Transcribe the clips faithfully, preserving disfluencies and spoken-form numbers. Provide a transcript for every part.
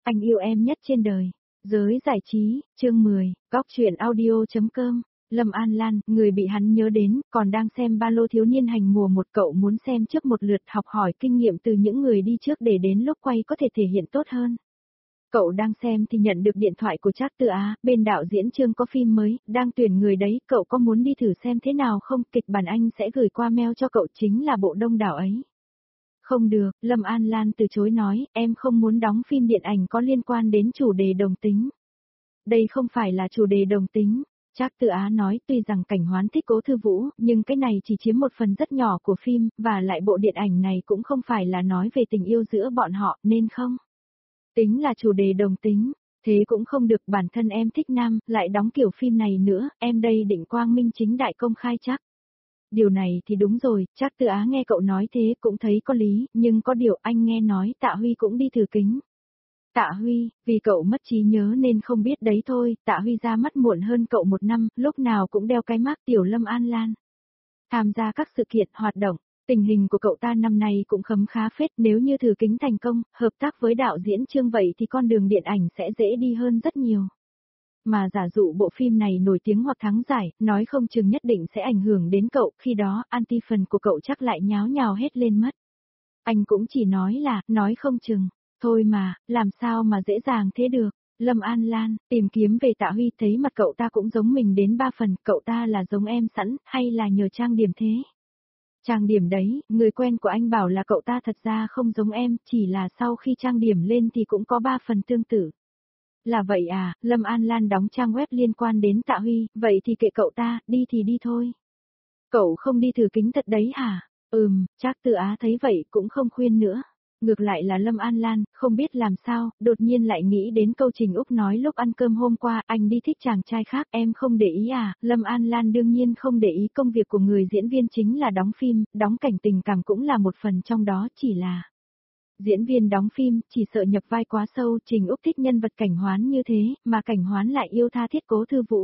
Anh yêu em nhất trên đời. Giới giải trí, chương mười, góc truyện audio.com. Lâm An Lan, người bị hắn nhớ đến, còn đang xem ba lô thiếu niên hành mùa một, cậu muốn xem trước một lượt, học hỏi kinh nghiệm từ những người đi trước để đến lúc quay có thể thể hiện tốt hơn. Cậu đang xem thì nhận được điện thoại của Trác Tư Á, bên đạo diễn Trương có phim mới, đang tuyển người đấy, cậu có muốn đi thử xem thế nào không? Kịch bản anh sẽ gửi qua mail cho cậu, chính là bộ đông đảo ấy. Không được, Lâm An Lan từ chối nói, em không muốn đóng phim điện ảnh có liên quan đến chủ đề đồng tính. Đây không phải là chủ đề đồng tính. Trác Tư Á nói, tuy rằng Cảnh Hoán thích Cố Thư Vũ, nhưng cái này chỉ chiếm một phần rất nhỏ của phim, và lại bộ điện ảnh này cũng không phải là nói về tình yêu giữa bọn họ, nên không tính là chủ đề đồng tính. Thế cũng không được, bản thân em thích nam, lại đóng kiểu phim này nữa, em đây định quang minh chính đại công khai chắc. Điều này thì đúng rồi, Trác Tư Á nghe cậu nói thế cũng thấy có lý, nhưng có điều anh nghe nói Tạ Huy cũng đi thử kính. Tạ Huy, vì cậu mất trí nhớ nên không biết đấy thôi, Tạ Huy ra mắt muộn hơn cậu một năm, lúc nào cũng đeo cái mác tiểu Lâm An Lan. Tham gia các sự kiện, hoạt động, tình hình của cậu ta năm nay cũng khấm khá phết, nếu như thử kính thành công, hợp tác với đạo diễn Trương vậy thì con đường điện ảnh sẽ dễ đi hơn rất nhiều. Mà giả dụ bộ phim này nổi tiếng hoặc thắng giải, nói không chừng nhất định sẽ ảnh hưởng đến cậu, khi đó anti-fan của cậu chắc lại nháo nhào hết lên mất. Anh cũng chỉ nói là, nói không chừng, thôi mà, làm sao mà dễ dàng thế được. Lâm An Lan, tìm kiếm về Tạ Huy, thấy mặt cậu ta cũng giống mình đến ba phần, cậu ta là giống em sẵn, hay là nhờ trang điểm thế? Trang điểm đấy, người quen của anh bảo là cậu ta thật ra không giống em, chỉ là sau khi trang điểm lên thì cũng có ba phần tương tự. Là vậy à, Lâm An Lan đóng trang web liên quan đến Tạ Huy, vậy thì kệ cậu ta, đi thì đi thôi. Cậu không đi thử kính thật đấy hả? Ừm, Trác Tư Á thấy vậy cũng không khuyên nữa. Ngược lại là Lâm An Lan, không biết làm sao, đột nhiên lại nghĩ đến câu Trình Úc nói lúc ăn cơm hôm qua, anh đi thích chàng trai khác, em không để ý à? Lâm An Lan đương nhiên không để ý, công việc của người diễn viên chính là đóng phim, đóng cảnh tình cảm cũng là một phần trong đó, chỉ là diễn viên đóng phim, chỉ sợ nhập vai quá sâu. Trình Úc thích nhân vật Cảnh Hoán như thế, mà Cảnh Hoán lại yêu tha thiết Cố Thư Vũ.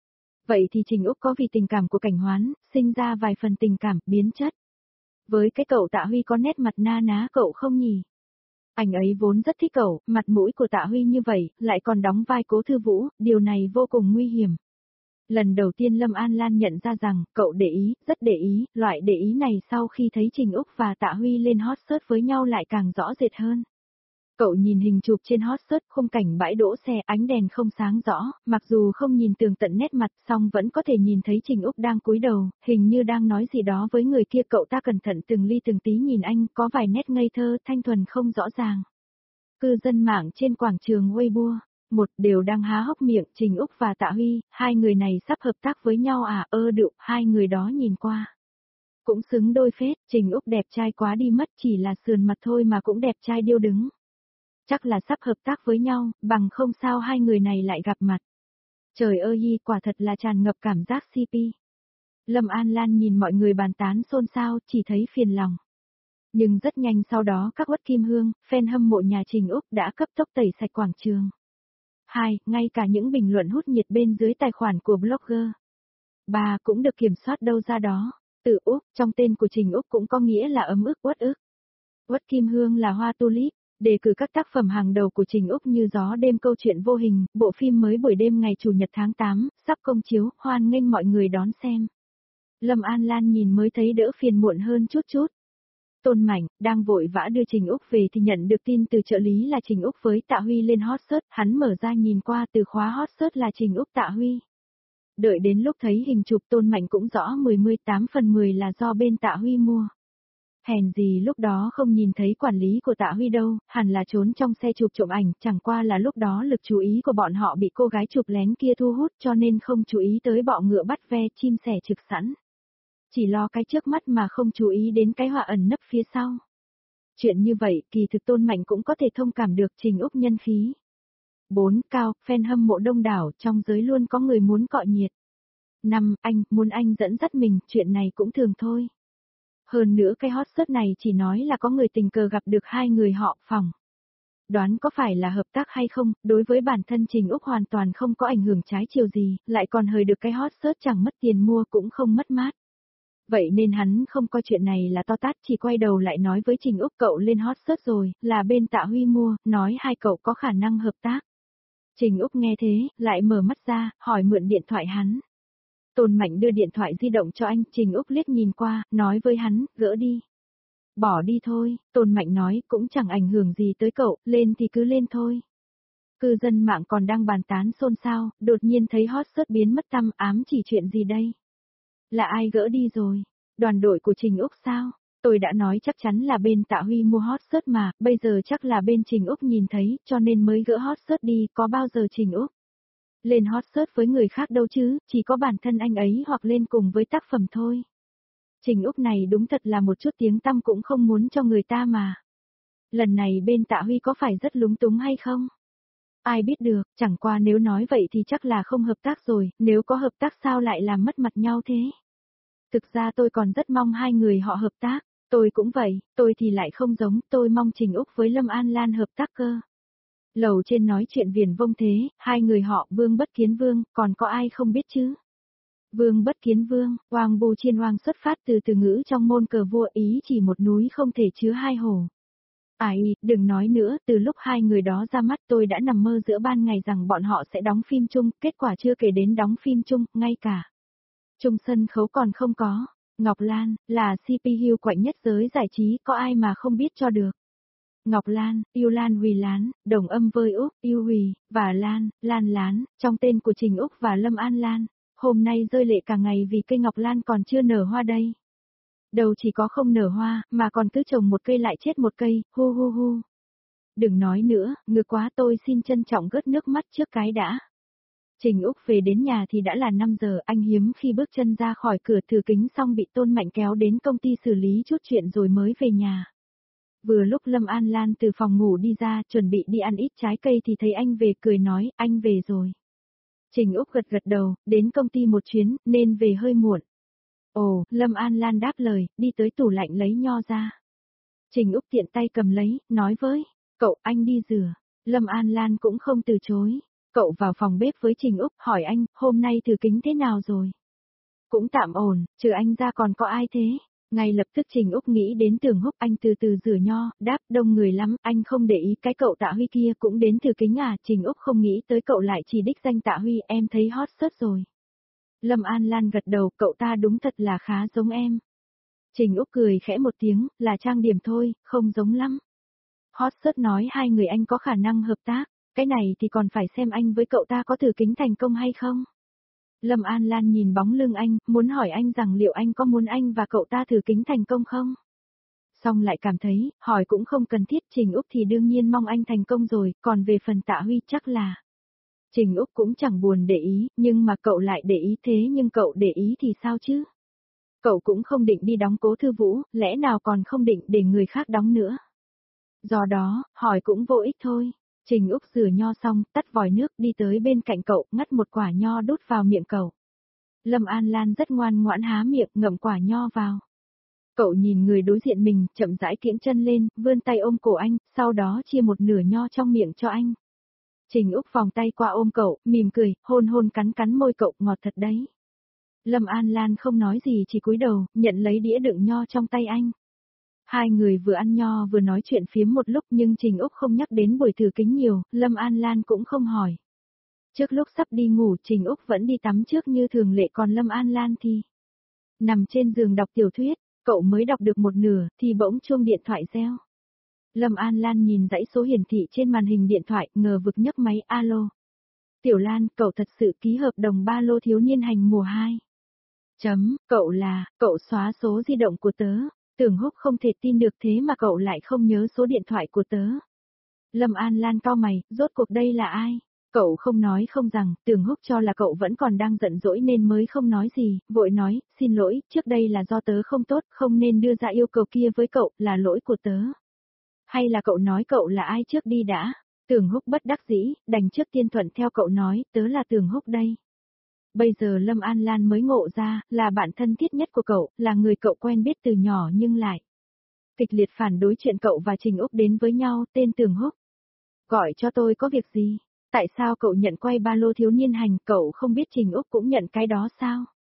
Vậy thì Trình Úc có vì tình cảm của Cảnh Hoán, sinh ra vài phần tình cảm, biến chất. Với cái cậu Tạ Huy có nét mặt na ná cậu không nhỉ? Anh ấy vốn rất thích cậu, mặt mũi của Tạ Huy như vậy, lại còn đóng vai Cố Thư Vũ, điều này vô cùng nguy hiểm. Lần đầu tiên Lâm An Lan nhận ra rằng, cậu để ý, rất để ý, loại để ý này sau khi thấy Trình Úc và Tạ Huy lên hot search với nhau lại càng rõ rệt hơn. Cậu nhìn hình chụp trên hot search, khung cảnh bãi đỗ xe, ánh đèn không sáng rõ, mặc dù không nhìn tường tận nét mặt, song vẫn có thể nhìn thấy Trình Úc đang cúi đầu, hình như đang nói gì đó với người kia. Cậu ta cẩn thận từng ly từng tí nhìn anh, có vài nét ngây thơ, thanh thuần không rõ ràng. Cư dân mạng trên quảng trường Weibo, một đều đang há hốc miệng, Trình Úc và Tạ Huy, hai người này sắp hợp tác với nhau à? Ơ đựu, hai người đó nhìn qua cũng xứng đôi phết. Trình Úc đẹp trai quá đi mất, chỉ là sườn mặt thôi mà cũng đẹp trai điêu đứng. Chắc là sắp hợp tác với nhau, bằng không sao hai người này lại gặp mặt. Trời ơi, quả thật là tràn ngập cảm giác xê pê. Lâm An Lan nhìn mọi người bàn tán xôn xao, chỉ thấy phiền lòng. Nhưng rất nhanh sau đó các uất kim hương, fan hâm mộ nhà Trình Úc đã cấp tốc tẩy sạch quảng trường. Hai, ngay cả những bình luận hút nhiệt bên dưới tài khoản của blogger. Ba, cũng được kiểm soát đâu ra đó. Từ Úc, trong tên của Trình Úc cũng có nghĩa là ấm ức, uất ức. Uất kim hương là hoa tulip. Đề cử các tác phẩm hàng đầu của Trình Úc như Gió đêm, Câu chuyện vô hình, bộ phim mới buổi đêm ngày Chủ nhật tháng tám, sắp công chiếu, hoan nghênh mọi người đón xem. Lâm An Lan nhìn mới thấy đỡ phiền muộn hơn chút chút. Tôn Mạnh, đang vội vã đưa Trình Úc về thì nhận được tin từ trợ lý là Trình Úc với Tạ Huy lên hot search, hắn mở ra nhìn qua từ khóa hot search là Trình Úc Tạ Huy. Đợi đến lúc thấy hình chụp Tôn Mạnh cũng rõ mười mươi tám phần mười là do bên Tạ Huy mua. Hèn gì lúc đó không nhìn thấy quản lý của Tạ Huy đâu, hẳn là trốn trong xe chụp trộm ảnh, chẳng qua là lúc đó lực chú ý của bọn họ bị cô gái chụp lén kia thu hút cho nên không chú ý tới bọ ngựa bắt ve, chim sẻ trực sẵn. Chỉ lo cái trước mắt mà không chú ý đến cái họa ẩn nấp phía sau. Chuyện như vậy, kỳ thực Tôn Mạnh cũng có thể thông cảm được. Trình Úc nhân khí bốn cao, fan hâm mộ đông đảo, trong giới luôn có người muốn cọ nhiệt. Năm, anh, muốn anh dẫn dắt mình, chuyện này cũng thường thôi. Hơn nữa cái hot search này chỉ nói là có người tình cờ gặp được hai người họ phòng. Đoán có phải là hợp tác hay không, đối với bản thân Trình Úc hoàn toàn không có ảnh hưởng trái chiều gì, lại còn hời được cái hot search, chẳng mất tiền mua cũng không mất mát. Vậy nên hắn không coi chuyện này là to tát, chỉ quay đầu lại nói với Trình Úc cậu lên hot search rồi, là bên Tạ Huy mua, nói hai cậu có khả năng hợp tác. Trình Úc nghe thế, lại mở mắt ra, hỏi mượn điện thoại hắn. Tôn Mạnh đưa điện thoại di động cho anh, Trình Úc liếc nhìn qua, nói với hắn, gỡ đi. Bỏ đi thôi, Tôn Mạnh nói, cũng chẳng ảnh hưởng gì tới cậu, lên thì cứ lên thôi. Cư dân mạng còn đang bàn tán xôn xao, đột nhiên thấy hot search biến mất tăm, ám chỉ chuyện gì đây? Là ai gỡ đi rồi? Đoàn đội của Trình Úc sao? Tôi đã nói chắc chắn là bên Tạ Huy mua hot search mà, bây giờ chắc là bên Trình Úc nhìn thấy, cho nên mới gỡ hot search đi, có bao giờ Trình Úc lên hot search với người khác đâu chứ, chỉ có bản thân anh ấy hoặc lên cùng với tác phẩm thôi. Trình Úc này đúng thật là một chút tiếng tăm cũng không muốn cho người ta mà. Lần này bên Tạ Huy có phải rất lúng túng hay không? Ai biết được, chẳng qua nếu nói vậy thì chắc là không hợp tác rồi, nếu có hợp tác sao lại làm mất mặt nhau thế? Thực ra tôi còn rất mong hai người họ hợp tác, tôi cũng vậy, tôi thì lại không giống, tôi mong Trình Úc với Lâm An Lan hợp tác cơ. Lầu trên nói chuyện viển vông thế, hai người họ Vương Bất Kiến Vương, còn có ai không biết chứ? Vương Bất Kiến Vương, Hoàng Bù Chiên Hoàng xuất phát từ từ ngữ trong môn cờ vua, ý chỉ một núi không thể chứa hai hồ. Ai, đừng nói nữa, từ lúc hai người đó ra mắt tôi đã nằm mơ giữa ban ngày rằng bọn họ sẽ đóng phim chung, kết quả chưa kể đến đóng phim chung, ngay cả chung sân khấu còn không có. Ngọc Lan, là xê pê hiu quạnh nhất giới giải trí, có ai mà không biết cho được. Ngọc Lan, yêu Lan Hùy Lán, đồng âm với Úc, yêu Hùy, và Lan, Lan Lán, trong tên của Trình Úc và Lâm An Lan, hôm nay rơi lệ cả ngày vì cây Ngọc Lan còn chưa nở hoa đây. Đầu chỉ có không nở hoa, mà còn cứ trồng một cây lại chết một cây, hu hu hu. Đừng nói nữa, ngược quá, tôi xin trân trọng gớt nước mắt trước cái đã. Trình Úc về đến nhà thì đã là năm giờ, anh hiếm khi bước chân ra khỏi cửa thử kính xong bị Tôn Mạnh kéo đến công ty xử lý chút chuyện rồi mới về nhà. Vừa lúc Lâm An Lan từ phòng ngủ đi ra, chuẩn bị đi ăn ít trái cây thì thấy anh về, cười nói, anh về rồi. Trình Úc gật gật đầu, đến công ty một chuyến, nên về hơi muộn. Ồ, Lâm An Lan đáp lời, đi tới tủ lạnh lấy nho ra. Trình Úc tiện tay cầm lấy, nói với, cậu, anh đi rửa. Lâm An Lan cũng không từ chối. Cậu vào phòng bếp với Trình Úc, hỏi anh, hôm nay thử kính thế nào rồi? Cũng tạm ổn, trừ anh ra còn có ai thế? Ngay lập tức Trình Úc nghĩ đến Tưởng Húc, anh từ từ rửa nho, đáp, đông người lắm, anh không để ý cái cậu Tạ Huy kia cũng đến thử kính à? Trình Úc không nghĩ tới cậu lại chỉ đích danh Tạ Huy, em thấy hot search rồi. Lâm An Lan gật đầu, cậu ta đúng thật là khá giống em. Trình Úc cười khẽ một tiếng, là trang điểm thôi, không giống lắm. Hot search nói hai người anh có khả năng hợp tác, cái này thì còn phải xem anh với cậu ta có thử kính thành công hay không. Lâm An Lan nhìn bóng lưng anh, muốn hỏi anh rằng liệu anh có muốn anh và cậu ta thử kính thành công không? Xong lại cảm thấy, hỏi cũng không cần thiết, Trình Úc thì đương nhiên mong anh thành công rồi, còn về phần Tạ Huy chắc là... Trình Úc cũng chẳng buồn để ý, nhưng mà cậu lại để ý thế, nhưng cậu để ý thì sao chứ? Cậu cũng không định đi đóng Cố Thư Vũ, lẽ nào còn không định để người khác đóng nữa? Do đó, hỏi cũng vô ích thôi. Trình Úc rửa nho xong, tắt vòi nước, đi tới bên cạnh cậu, ngắt một quả nho đút vào miệng cậu. Lâm An Lan rất ngoan ngoãn há miệng, ngậm quả nho vào. Cậu nhìn người đối diện mình, chậm rãi kiễng chân lên, vươn tay ôm cổ anh, sau đó chia một nửa nho trong miệng cho anh. Trình Úc vòng tay qua ôm cậu, mỉm cười, hôn hôn cắn cắn môi cậu, ngọt thật đấy. Lâm An Lan không nói gì, chỉ cúi đầu, nhận lấy đĩa đựng nho trong tay anh. Hai người vừa ăn nho vừa nói chuyện phiếm một lúc, nhưng Trình Úc không nhắc đến buổi thử kính nhiều, Lâm An Lan cũng không hỏi. Trước lúc sắp đi ngủ, Trình Úc vẫn đi tắm trước như thường lệ, còn Lâm An Lan thì nằm trên giường đọc tiểu thuyết, cậu mới đọc được một nửa thì bỗng chuông điện thoại reo. Lâm An Lan nhìn dãy số hiển thị trên màn hình điện thoại, ngờ vực nhấc máy, alo. Tiểu Lan, cậu thật sự ký hợp đồng ba lô thiếu niên hành mùa hai. Chấm, cậu là, cậu xóa số di động của tớ. Tưởng Húc không thể tin được thế mà cậu lại không nhớ số điện thoại của tớ. Lâm An Lan cau mày, rốt cuộc đây là ai? Cậu không nói không rằng, Tưởng Húc cho là cậu vẫn còn đang giận dỗi nên mới không nói gì, vội nói, xin lỗi, trước đây là do tớ không tốt, không nên đưa ra yêu cầu kia với cậu, là lỗi của tớ. Hay là cậu nói cậu là ai trước đi đã? Tưởng Húc bất đắc dĩ, đành trước tiên thuận theo cậu nói, tớ là Tưởng Húc đây. Bây giờ Lâm An Lan mới ngộ ra, là bạn thân thiết nhất của cậu, là người cậu quen biết từ nhỏ nhưng lại kịch liệt phản đối chuyện cậu và Trình Úc đến với nhau, tên Tưởng Húc. Gọi cho tôi có việc gì? Tại sao cậu nhận quay ba lô thiếu niên hành, cậu không biết Trình Úc cũng nhận cái đó sao?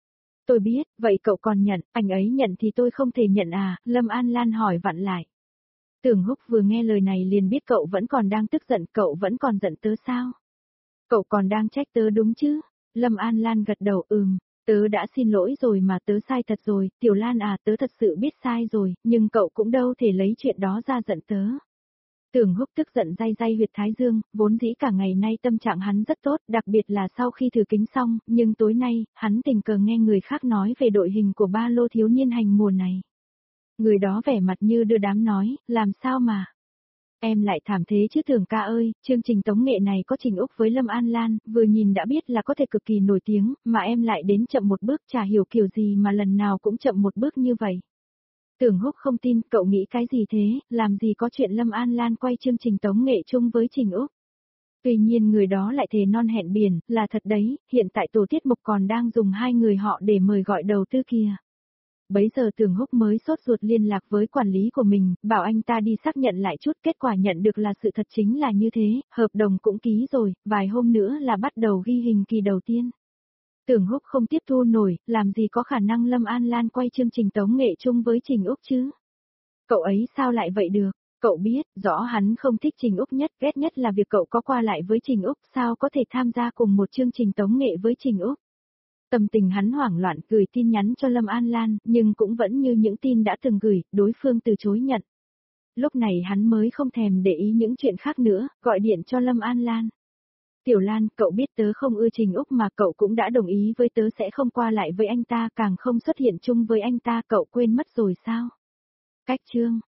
Tôi biết, vậy cậu còn nhận, anh ấy nhận thì tôi không thể nhận à, Lâm An Lan hỏi vặn lại. Tưởng Húc vừa nghe lời này liền biết cậu vẫn còn đang tức giận, cậu vẫn còn giận tớ sao? Cậu còn đang trách tớ đúng chứ? Lâm An Lan gật đầu ừm, tớ đã xin lỗi rồi mà tớ sai thật rồi, Tiểu Lan à tớ thật sự biết sai rồi, nhưng cậu cũng đâu thể lấy chuyện đó ra giận tớ. Tưởng Húc tức giận day day huyệt thái dương, vốn dĩ cả ngày nay tâm trạng hắn rất tốt, đặc biệt là sau khi thử kính xong, nhưng tối nay, hắn tình cờ nghe người khác nói về đội hình của ba lô thiếu niên hành mùa này. Người đó vẻ mặt như đưa đám nói, làm sao mà. Em lại thảm thế chứ Tưởng ca ơi, chương trình tống nghệ này có Trình Úc với Lâm An Lan, vừa nhìn đã biết là có thể cực kỳ nổi tiếng, mà em lại đến chậm một bước, chả hiểu kiểu gì mà lần nào cũng chậm một bước như vậy. Tưởng Húc không tin, cậu nghĩ cái gì thế, làm gì có chuyện Lâm An Lan quay chương trình tống nghệ chung với Trình Úc. Tuy nhiên người đó lại thề non hẹn biển, là thật đấy, hiện tại tổ tiết mục còn đang dùng hai người họ để mời gọi đầu tư kìa. Bấy giờ Tưởng Húc mới sốt ruột liên lạc với quản lý của mình, bảo anh ta đi xác nhận lại chút, kết quả nhận được là sự thật chính là như thế, hợp đồng cũng ký rồi, vài hôm nữa là bắt đầu ghi hình kỳ đầu tiên. Tưởng Húc không tiếp thu nổi, làm gì có khả năng Lâm An Lan quay chương trình tống nghệ chung với Trình Úc chứ? Cậu ấy sao lại vậy được? Cậu biết, rõ hắn không thích Trình Úc nhất, ghét nhất là việc cậu có qua lại với Trình Úc, sao có thể tham gia cùng một chương trình tống nghệ với Trình Úc? Tâm tình hắn hoảng loạn gửi tin nhắn cho Lâm An Lan, nhưng cũng vẫn như những tin đã từng gửi, đối phương từ chối nhận. Lúc này hắn mới không thèm để ý những chuyện khác nữa, gọi điện cho Lâm An Lan. Tiểu Lan, cậu biết tớ không ưa Trình Úc mà cậu cũng đã đồng ý với tớ sẽ không qua lại với anh ta, càng không xuất hiện chung với anh ta, cậu quên mất rồi sao? Cách chương